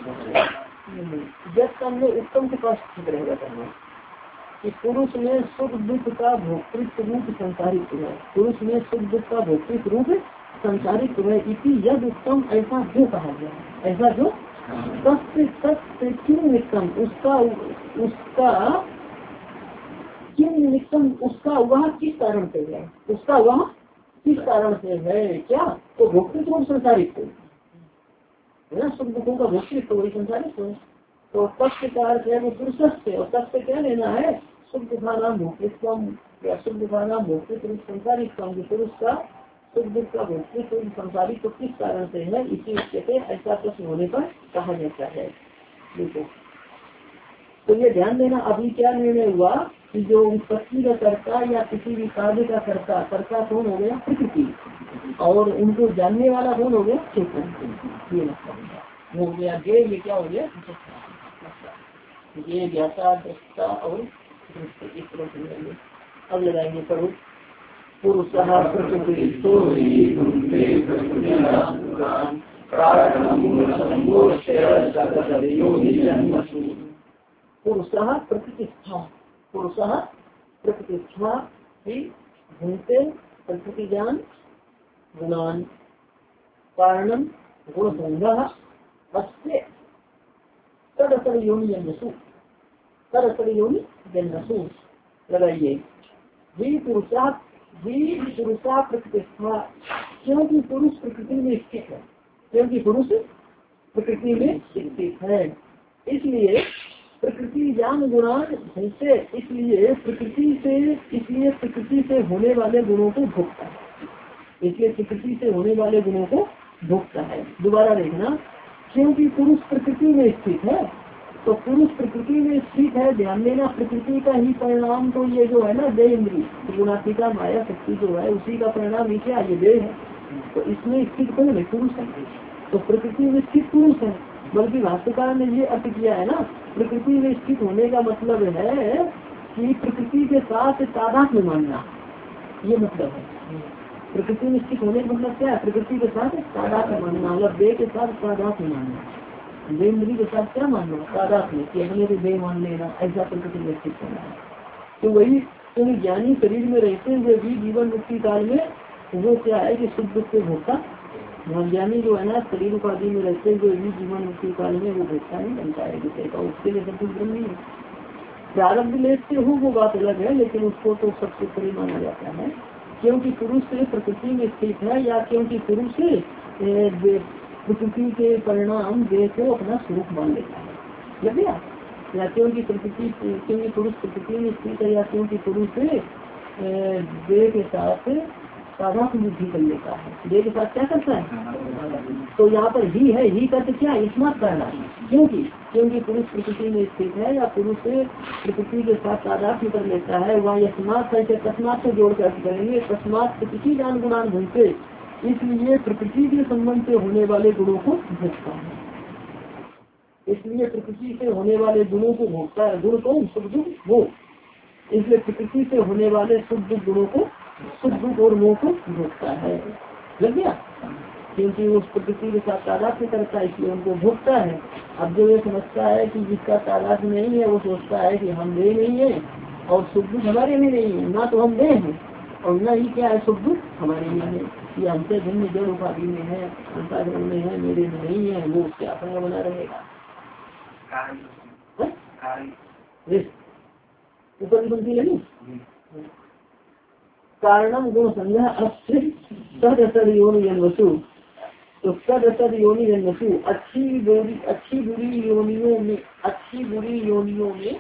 Speaker 1: जब सामने उत्तम के पास ठीक रहेगा करना, कि पुरुष में सुख दुख का भोक्तृत्व रूप संसारित्व है, पुरुष में सुख दुख का भोक्तृत्व रूप संसारित्व है। इसी यद उत्तम ऐसा जो कहा गया, ऐसा जो सत्य सत्य क्यों निकटम, उसका उसका क्यों निकटम, उसका वह किस कारण से है, उसका वह किस कारण से है, क्या तो भोक्तृत्व रूप संसारित्व है ना, सुख दुखों का भोक्तृत्व वही संसारित्व है। तो तस्य का अर्थ है वो पुरुष से, और तस्य क्या लेना है, शुद्ध खाना भोक्तृत्व या शुद्ध खाना भोक्तृत्व संसारिक काम, पुरुष का सुख दुख का भोक्तृत्व संसारिक तो किस कारण से है, इसी विषय से ऐसा प्रश्न होने पर कहा जाता है। देखो तो ये ध्यान देना, अभी क्या निर्णय हुआ कि जो उत्पत्ति का कर्ता या किसी भी कार्य का कर्ता, कर्ता कौन हो गया, प्रकृति, और उनको जानने वाला कौन हो गया, चेतन। ये मतलब हो गया ये ये क्या हो गया, ये ज्ञाता दृष्टा और इस तरह से। अब लगाएंगे पढ़ो, पुरुष पुरुष प्रतिष्ठा, पुरुष प्रतिष्ठा ही भूते प्रकृति ज्ञान गुणान कारणम गुण संग्रह अस्य तदसर योनि जन्मसु, तदसर योनि जन्मसु। लगाइए भी पुरुषा भी पुरुषा प्रतिष्ठा, क्योंकि पुरुष प्रकृति में स्थित है, क्योंकि पुरुष प्रकृति में स्थित है, इसलिए प्रकृति ज्ञान गुणान से, इसलिए प्रकृति से इसलिए प्रकृति से होने वाले गुणों को भोगता है, इसलिए प्रकृति से होने वाले गुणों को भोगता है। दोबारा देखना, क्योंकि पुरुष प्रकृति में स्थित है, तो पुरुष प्रकृति में स्थित है, ध्यान देना, प्रकृति का ही परिणाम तो ये जो है ना देह इंद्री त्रिगुणात्मिका माया शक्ति जो है, उसी का परिणाम ही क्या, ये देह है। तो इसमें स्थित कौन है, पुरुष है, तो प्रकृति में स्थित पुरुष है। बल्कि भाष्यकार ने ये अर्थ किया है ना, प्रकृति में स्थित होने का मतलब है कि प्रकृति के साथ तादात्म्य मानना, ये मतलब है। प्रकृति में स्थित होने का मतलब क्या है, प्रकृति के साथ तादात्म्य मानना, मतलब देह के साथ तादात्म्य मानना, देन्द्री के साथ क्या मानना, तादात्म्य, कि अगले को देह मान लेना, ऐसा प्रकृति में स्थित होना है। तो वही क्योंकि ज्ञानी शरीर में रहते हुए भी जीवन मुक्ति काल में वो क्या है कि सुख दुख से भोगता, ज्ञानी जो है ना शरीर उपाधि में रहते हुए भी जीवन मुक्ति काल में वो भोगता नहीं बनता है विषय का, उसके लिए सब कुछ ब्रह्म नहीं है। प्रारब्ध लेख से हो वो बात अलग है, लेकिन उसको तो सबसे परे माना जाता है, क्योंकि पुरुष से प्रकृति में स्थित है, या क्योंकि पुरुष से प्रकृति के परिणाम देह को अपना स्वरूप मान लेता है, लग गया, या क्योंकि प्रकृति क्योंकि पुरुष प्रकृति में स्थित है, या क्योंकि पुरुष से देह के साथ साधारण बुद्धि कर लेता है, देह के साथ क्या करता है। तो यहाँ पर ही है, ही करते क्या स्मार्ट करना, क्योंकि क्योंकि पुरुष प्रकृति में स्थित है, या पुरुष से प्रकृति के साथ तादात्म्य कर लेता है, वहाँ यस्मात करके तस्मात से जोड़ कर करेंगे, तस्मात प्रकृति ज्ञान गुणान भूलते, इसलिए प्रकृति के संबंध से होने वाले गुणों को भोगता है, इसलिए प्रकृति से होने वाले गुणों को भोगता है। गुण को सुख दुख वो, इसलिए प्रकृति से होने वाले सुख दुख गुणों को सुख दुख और मोह को भोगता है, लग गया, क्योंकि उस प्रकृति के साथ तादात्म्य करता है, इसलिए उनको भोगता है। अब जो ये समझता है कि जिसका तादात्म्य नहीं है वो सोचता है कि हम दे नहीं है और सुख दुख हमारे में नहीं है, ना तो हम दे हैं और न ही क्या है सुख दुख हमारे में है, ये हमसे भिन्न जड़ उपाधि में है, अंतःकरण में है, मेरे में नहीं है, वो उसके आसंग बना रहेगा। ऊपर पंक्ति लगी, कारणम गुण संज्ञा अस्य सद असद योनि जन्मसु, तो सद असद योनि जन्मसु, अच्छी बुरी अच्छी बुरी योनियों में, अच्छी बुरी योनियों में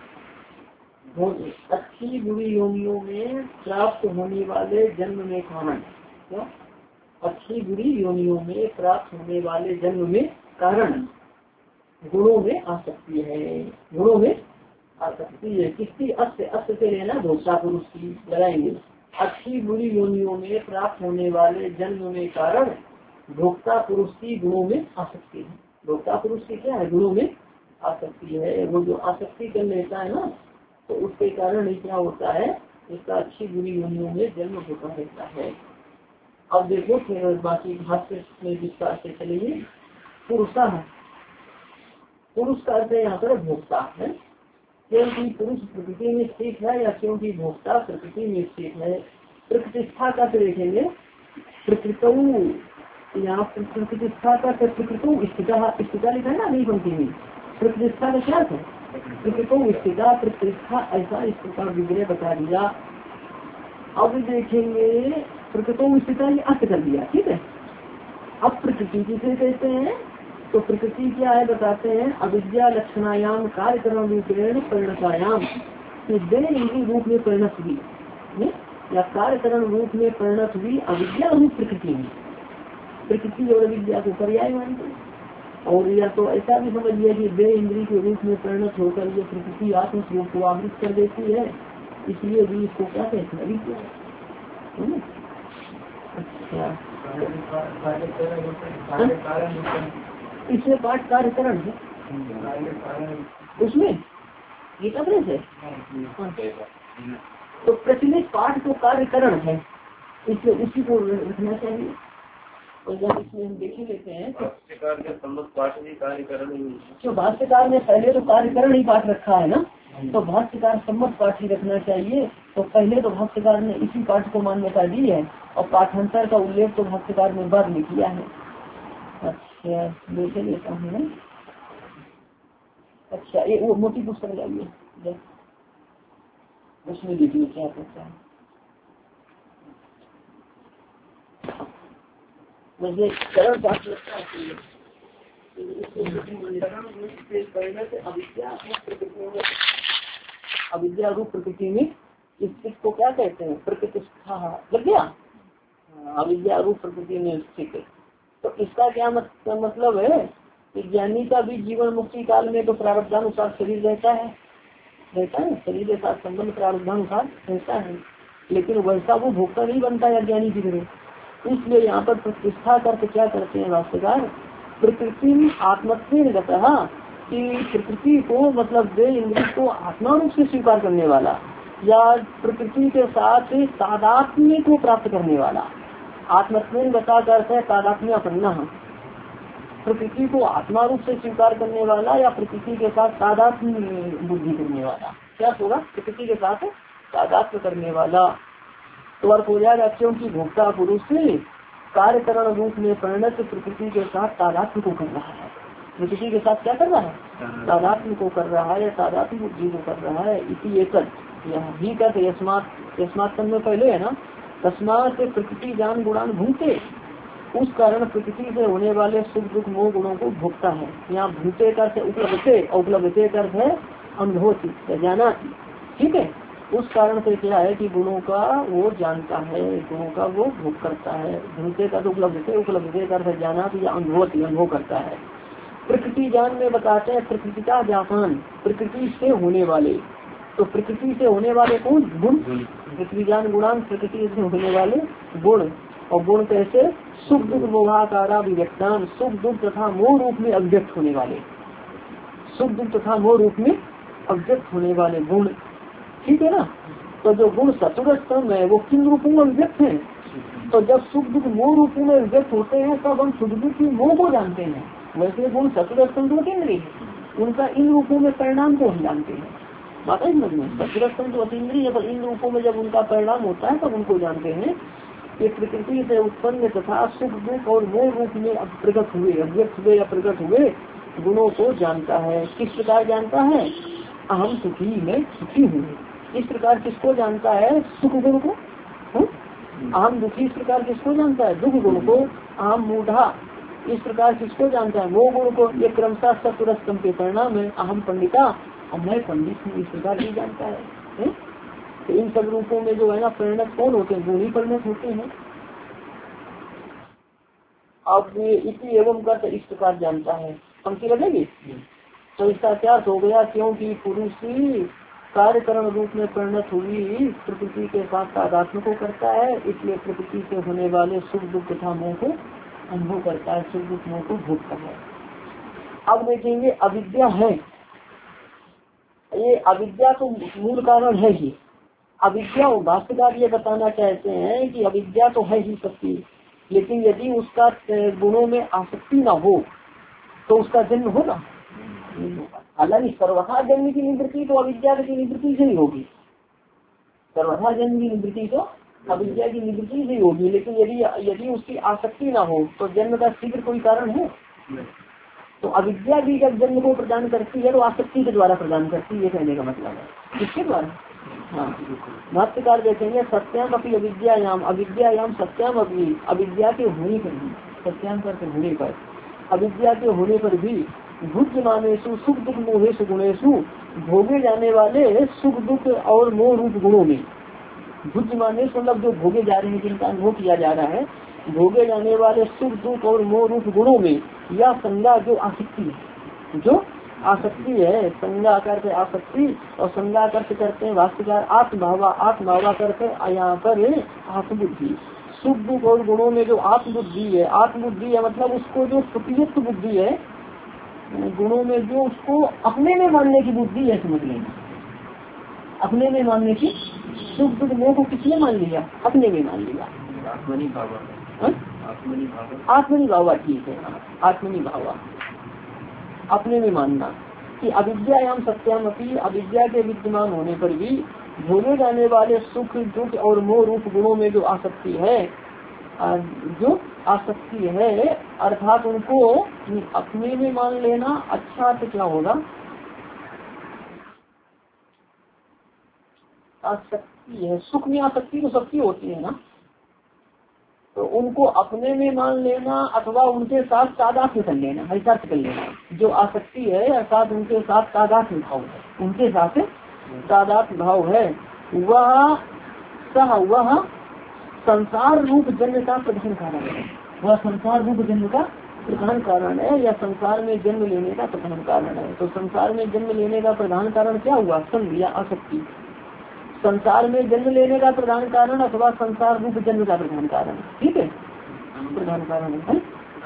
Speaker 1: अच्छी बुरी योनियों में प्राप्त होने वाले जन्म में कारण, क्या अच्छी बुरी योनियों में प्राप्त होने वाले जन्म में कारण गुणों में आसक्ति है, गुणों में आसक्ति है। किसकी, अस्य अस्य से लेना भोक्ता पुरुष की, लगाएंगे अच्छी बुरी योनियों में प्राप्त होने वाले जन्म में कारण भोक्ता पुरुष की गुणों में आसक्ति है। भोक्ता पुरुष की क्या है, गुणों में आसक्ति है। वो जो आसक्ति कर लेता है ना, तो उसके कारण ही क्या होता है, इसका अच्छी बुरी योनियों में जन्म होता रहता है। अब देखो फिर बाकी भाष्य में विस्तार से चलेंगे। पुरुषा है, पुरुष का अर्थ यहाँ पर भोक्ता है, क्योंकि पुरुष प्रकृति में स्थित है, या क्योंकि भोक्ता प्रकृति में स्थित है। प्रतिष्ठा का तो देखेंगे, प्रकृतौ, यहाँ प्रतिष्ठा का प्रकृतौ स्थिता, स्थिता लिखा है ना नहीं पंक्ति में, प्रतिष्ठा का क्या है, प्रकृतौ स्थिता प्रतिष्ठा, ऐसा इस प्रकार विग्रह बता दिया। अब देखेंगे प्रकृतौ स्थिता ये अर्थ कर दिया, ठीक है। अब प्रकृति किसे कहते हैं, तो प्रकृति क्या है बताते हैं, अविद्या लक्षणायाम कार्यक्रम रूपेण परिणतायाम, दे इंद्रिय रूप में परिणत हुई या कार्यकरण रूप में परिणत हुई अविद्या रूप प्रकृति में। प्रकृति और अविद्या को पर्याय मानते, और या तो ऐसा भी समझ लिया कि दे इंद्रिय के रूप में परिणत होकर ये प्रकृति आत्म स्वरूप को आवृत कर देती है, इसलिए भी इसको क्या कहते हैं, अविद्या। अच्छा, इसमें पाठ कार्यकरण है, उसमें गीता प्रेस है। तो प्रचलित पाठ तो कार्यकरण है, इसलिए उसी को रखना चाहिए। और जब इसमें हम देख ही लेते हैं
Speaker 2: भाष्यकार के सम्मत पाठ भी कार्यकरण ही,
Speaker 1: जो भाष्यकार ने पहले तो कार्यकरण ही पाठ रखा है ना, तो भाष्यकार सम्मत पाठ ही रखना चाहिए। तो पहले तो भाष्यकार ने इसी पाठ को मान्यता दी है, और पाठांतर का उल्लेख तो भाष्यकार ने बाद में किया है। अच्छा, देखे लेता हूँ। अच्छा, ये वो मोटी पुस्तक लाइए, उसमें देखिए क्या कहता है। मुझे चरण पाठ लगता है, अविद्या रूप प्रकृति में स्थित को क्या कहते हैं, प्रतिष्ठा लग गया, अविद्या रूप प्रकृति में स्थित। तो इसका क्या मतलब है कि ज्ञानी का भी जीवन मुक्ति काल में तो प्रारब्धानुसार शरीर रहता है रहता है शरीर के साथ संबंध प्रारब्धानुसार रहता है, लेकिन वैसा वो भोक्ता नहीं बनता है ज्ञानी की तरह। इसलिए यहाँ पर प्रतिष्ठा करके क्या करते हैं भाष्यकार, प्रकृति आत्मत्वेन गतः, कि प्रकृति को मतलब दे इंद्रिय को आत्मा रूप से स्वीकार करने वाला, या प्रकृति के साथ तादात्म्य को प्राप्त करने वाला। आत्मत्वेन गता करते हैं तादात्म्य अपन्ना, प्रकृति को आत्मा रूप से स्वीकार करने वाला या प्रकृति के साथ तादात्म्य बुद्धि करने वाला। क्या होगा, प्रकृति के साथ तादात्म्य करने वाला। तो अर्थ हो जाएगा, क्योंकि भोक्ता पुरुष कार्यकरण रूप में परिणत प्रकृति के साथ तादात्म्य को कर रहा है। प्रकृति के साथ क्या कर रहा है, तादात्म्य को कर रहा है, तादात्म्य बुद्धि को कर रहा है। इसी एक ही कर यस्मात् यस्मात् में पहले है ना, तस्मात् प्रकृति जान गुणान भूते, उस कारण प्रकृति से होने वाले सुख दुख मोह गुणों को भोगता है। यहाँ भूते का उपलब्धते, उपलब्धते का है अनुभूति जाना, ठीक है। उस कारण से क्या है कि गुणों का वो जानता है, गुणों का वो भोग करता है। भूते का तो उपलब्धते, उपलब्धते का है जाना या अनुभूति, अनुभव करता है। प्रकृति जान में बताते हैं प्रकृति का ज्ञापन, प्रकृति से होने वाले। तो प्रकृति से होने वाले कौन, गुण। प्रकृति जान गुणान, प्रकृति से होने वाले गुण। और गुण कैसे, सुख दुख मोहाकारा विव्यक्तान, सुख दुख तथा मोह रूप में अभिव्यक्त होने वाले, सुख दुख तथा मोह रूप में अभिव्यक्त होने वाले गुण, ठीक है ना। तो जो गुण सत्वरस्तम है वो किन रूपों में अभिव्यक्त है, तो जब सुख दुख मोह रूपों में अभिव्यक्त होते हैं तब हम सुख दुख की मोह को जानते हैं। वैसे गुण सत्वरस्तम तो अतीन्द्रिय, उनका इन रूपों में परिणाम को हम जानते हैं। बात है समझ में, सत्वरस्तम तो अतीन्द्रिय है, पर इन रूपों में जब उनका परिणाम होता है तब उनको जानते हैं। कि प्रकृति से उत्पन्न तथा सुख दुख और मोह रूप में प्रकट हुए, अभिव्यक्त हुए या प्रकट हुए गुणों को जानता है। किस प्रकार जानता है, अहम सुखी, मैं सुखी हूँ, इस प्रकार किसको जानता है, सुख गुण को। अहम दुखी, इस प्रकार किसको जानता है, दुख गुण को। अहम मूढ़ा, इस प्रकार किसको जानता है, वो गुण को। ये क्रमशः सत्वरस्तम के परिणाम है। अहम पंडिता, और मैं पंडित हूँ, इस प्रकार भी जानता है, है? तो इन सब रूपों में जो है ना परिणत कौन होते हैं, गुण ही परिणत होते हैं। अब इसी एवं का इस प्रकार जानता है, पंक्ति लगेगी। तो इसका क्या हो गया, क्योंकि पुरुष कार्यकरण रूप में परिणत हुई प्रकृति के साथ तादात्म्य को करता है, इसलिए प्रकृति से होने वाले सुख दुख तथा मोह को अनुभव करता है, सुख दुख मोह को भोगता है। अब देखेंगे अविद्या है, ये अविद्या तो मूल कारण है ही। अविद्या भाष्यकार ये बताना चाहते हैं कि अविद्या तो है ही सबकी, लेकिन यदि उसका गुणों में आसक्ति न हो तो उसका जन्म होगा। हालांकि सर्वथा जन्म की निवृत्ति तो अविद्या की निवृत्ति से ही होगी, सर्वथा जन्म की निवृत्ति तो अविद्या की निवृत्ति से ही होगी, लेकिन यदि यदि उसकी आसक्ति ना हो तो जन्म का शीघ्र कोई कारण है। तो अविद्या भी जब जन्म को प्रदान करती है तो आसक्ति के द्वारा प्रदान करती है, कहने का मतलब है किसके द्वारा। हाँ, भाष्यकार देखेंगे सत्याम अपनी अविद्यायाम, अविद्यायाम सत्याम अपनी, अविद्या के होने पर, सत्याम करके होने पर, अविद्या के होने पर भी भुज्यमानेषु सुख दुख मोहेषु गुणेषु भोगे जाने वाले सुख दुख और मोह रूप गुणों में, भुज्यमानेषु मतलब जो भोगे जा रहे हैं, जिनका अनुभव किया जा रहा है, भोगे जाने वाले सुख दुख और मोह रूप गुणों में या संज्ञा जो आसक्ति है, जो आसक्ति है, संज्ञा करते आसक्ति और संज्ञा करते करते हैं भाष्यकार आत्मभावा, आत्मभावा करते यहाँ पर आत्मबुद्धि, सुख दुख और गुणों में जो आत्मबुद्धि है, आत्मबुद्धि है मतलब उसको जो प्रयुक्त बुद्धि है, गुणों में जो उसको अपने में मानने की बुद्धि है, समझ लेना, अपने में मानने की, सुख दुख मोह को किसने मान लिया, अपने में मान लिया,
Speaker 2: आत्मनि भावा, आत्मनि भावा,
Speaker 1: आत्मनि भावा, ठीक है, आत्मनि भावा, अपने में मानना कि अविद्यायाम सत्याम अपनी, अविद्या के विद्यमान होने पर भी भोगे जाने वाले सुख दुख और मोह रूप गुणों में जो आसक्ति है, जो आसक्ति है अर्थात उनको अपने में मान लेना। अच्छा तो क्या होगा, आसक्ति है, सुख में आसक्ति तो सबकी होती है ना, तो उनको अपने में मान लेना अथवा उनके साथ तादात्म्य कर लेना, ऐसा कर लेना। जो आसक्ति है अर्थात उनके साथ तादात्म्य भाव है, उनके साथ तादात्म्य भाव है, वह सह वह संसार रूप जन्म का प्रधान कारण है, वह संसार रूप जन्म का प्रधान कारण है, या संसार में जन्म लेने का प्रधान कारण है। तो संसार में जन्म लेने का प्रधान कारण क्या हुआ, संग या आसक्ति, संसार में जन्म लेने का प्रधान कारण अथवा संसार रूप जन्म का प्रधान कारण, ठीक है, प्रधान कारण है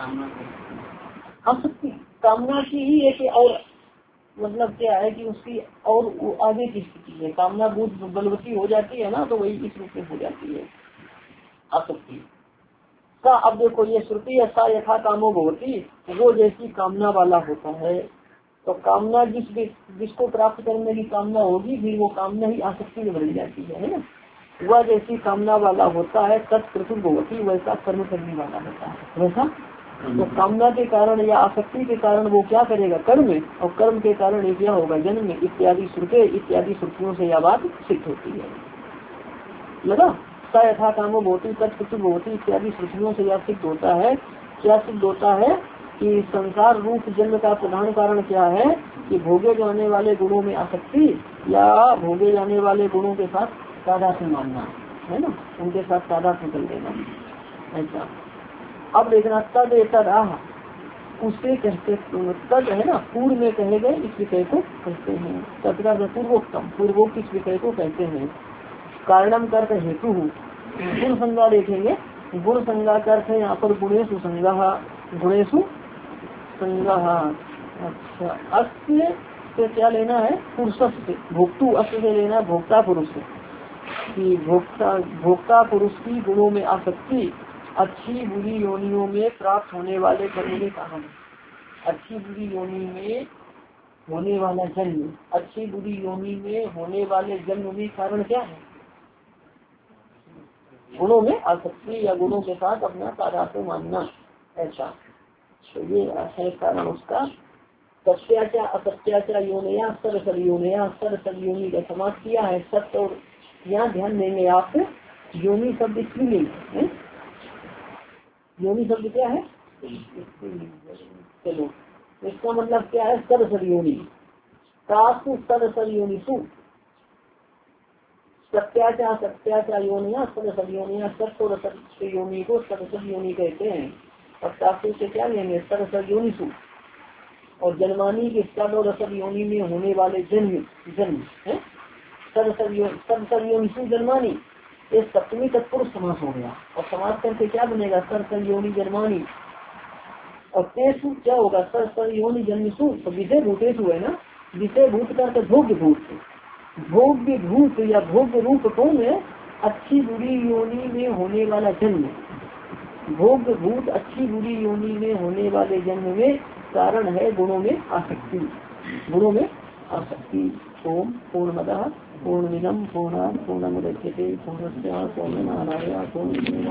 Speaker 1: आसक्ति, कामना की ही एक और मतलब क्या है कि उसकी और आगे की स्थिति है, कामना बुद्ध बलवती हो जाती है ना, तो वही इस रूप में हो जाती है आसक्ति का। अब देखो ये श्रुति है, सा यथा कामो भवति, वो जैसी कामना वाला होता है, तो कामना जिस जिसको प्राप्त करने की कामना होगी फिर वो कामना ही आसक्ति में बदल जाती है, है ना, वह जैसी कामना वाला होता है तत्प्रतुर भवति, वैसा कर्म करने वाला होता है, वैसा तो कामना के कारण या आसक्ति के कारण वो क्या करेगा, कर्म, और कर्म के कारण ये क्या होगा, जन्म इत्यादि श्रुते इत्यादि श्रुतियों से यह बात सिद्ध होती है। लगा, सा यथा कामो भवति तत्प्रतुर भवति इत्यादि श्रुतियों से यह सिद्ध होता है। क्या सिद्ध होता है कि संसार रूप जन्म का प्रधान कारण क्या है कि भोगे जाने वाले गुणों में आसक्ति या भोगे जाने वाले गुणों के साथ तादात्म्य मानना, है ना, उनके साथ तादात्म्य कर देना, ऐसा। अब देखना तद तद आह, उससे कहते तद है ना, पूर्व में कहे गए इस विषय को कहते हैं, तद का पूर्वोत्तम, पूर्वोक्त इस विषय को कहते हैं। कारणम करते हेतु, गुण संज्ञा देखेंगे, गुण संज्ञा का अर्थ है यहाँ पर गुणेशु संज्ञा, गुणेशु संज्ञा, अच्छा, अस्य से क्या लेना है, पुरुष से, भोक्तु अस्य से लेना भोक्ता पुरुष की, भोक्ता भोक्ता पुरुष की गुणों में आसक्ति अच्छी बुरी योनियों में प्राप्त होने वाले कर्म के कारण, अच्छी बुरी योनि में होने वाला जन्म, अच्छी बुरी योनि में होने वाले जन्म में कारण क्या है, गुणों में आसक्ति या गुणों के साथ अपना तादात्म्य मानना, ऐसा। तो ये है कारण उसका। सत्याचा असत्याचा योनिया सरसल योनिया, सरसल योनि का समाज किया है सत्य, और यहाँ ध्यान देंगे आप योनि शब्द स्त्रीलिंग है, योनि शब्द क्या है, चलो इसका मतलब क्या है, सरसल योनि, तासु सरसल योनिषु, सत्याचा सत्याचा योनिया सरसल योनिया, सत्य और असत्य योनि को सरसल योनि कहते हैं, और तासु से क्या लेंगे, सरसल योनिषु, और जन्मानी के सद और असद योनि में होने वाले जन्म, जन्म है सरसल योनिषु जन्मानी, ये सप्तमी तत्पुरुष समास हो गया, और समास करके क्या बनेगा, सरसल योनि जन्मानी, और तेसु क्या होगा, सरसल योनि जन्मसु, तो विषय भूतेषु है ना, विषय भूत करके भोग्य भूत, भोग्य भूत या भोग्य रूप कौन है, अच्छी बुरी योनि में होने वाला जन्म, भोग्य भूत अच्छी बुरी योनि में होने वाले जन्म में कारण है गुणों में आसक्ति, गुणों में आसक्ति। ओम पूर्णमदः पूर्णमिदं पूर्णात् पूर्णमुदच्यते पूर्णस्य पूर्णमादाय पूर्णमेवावशिष्यते।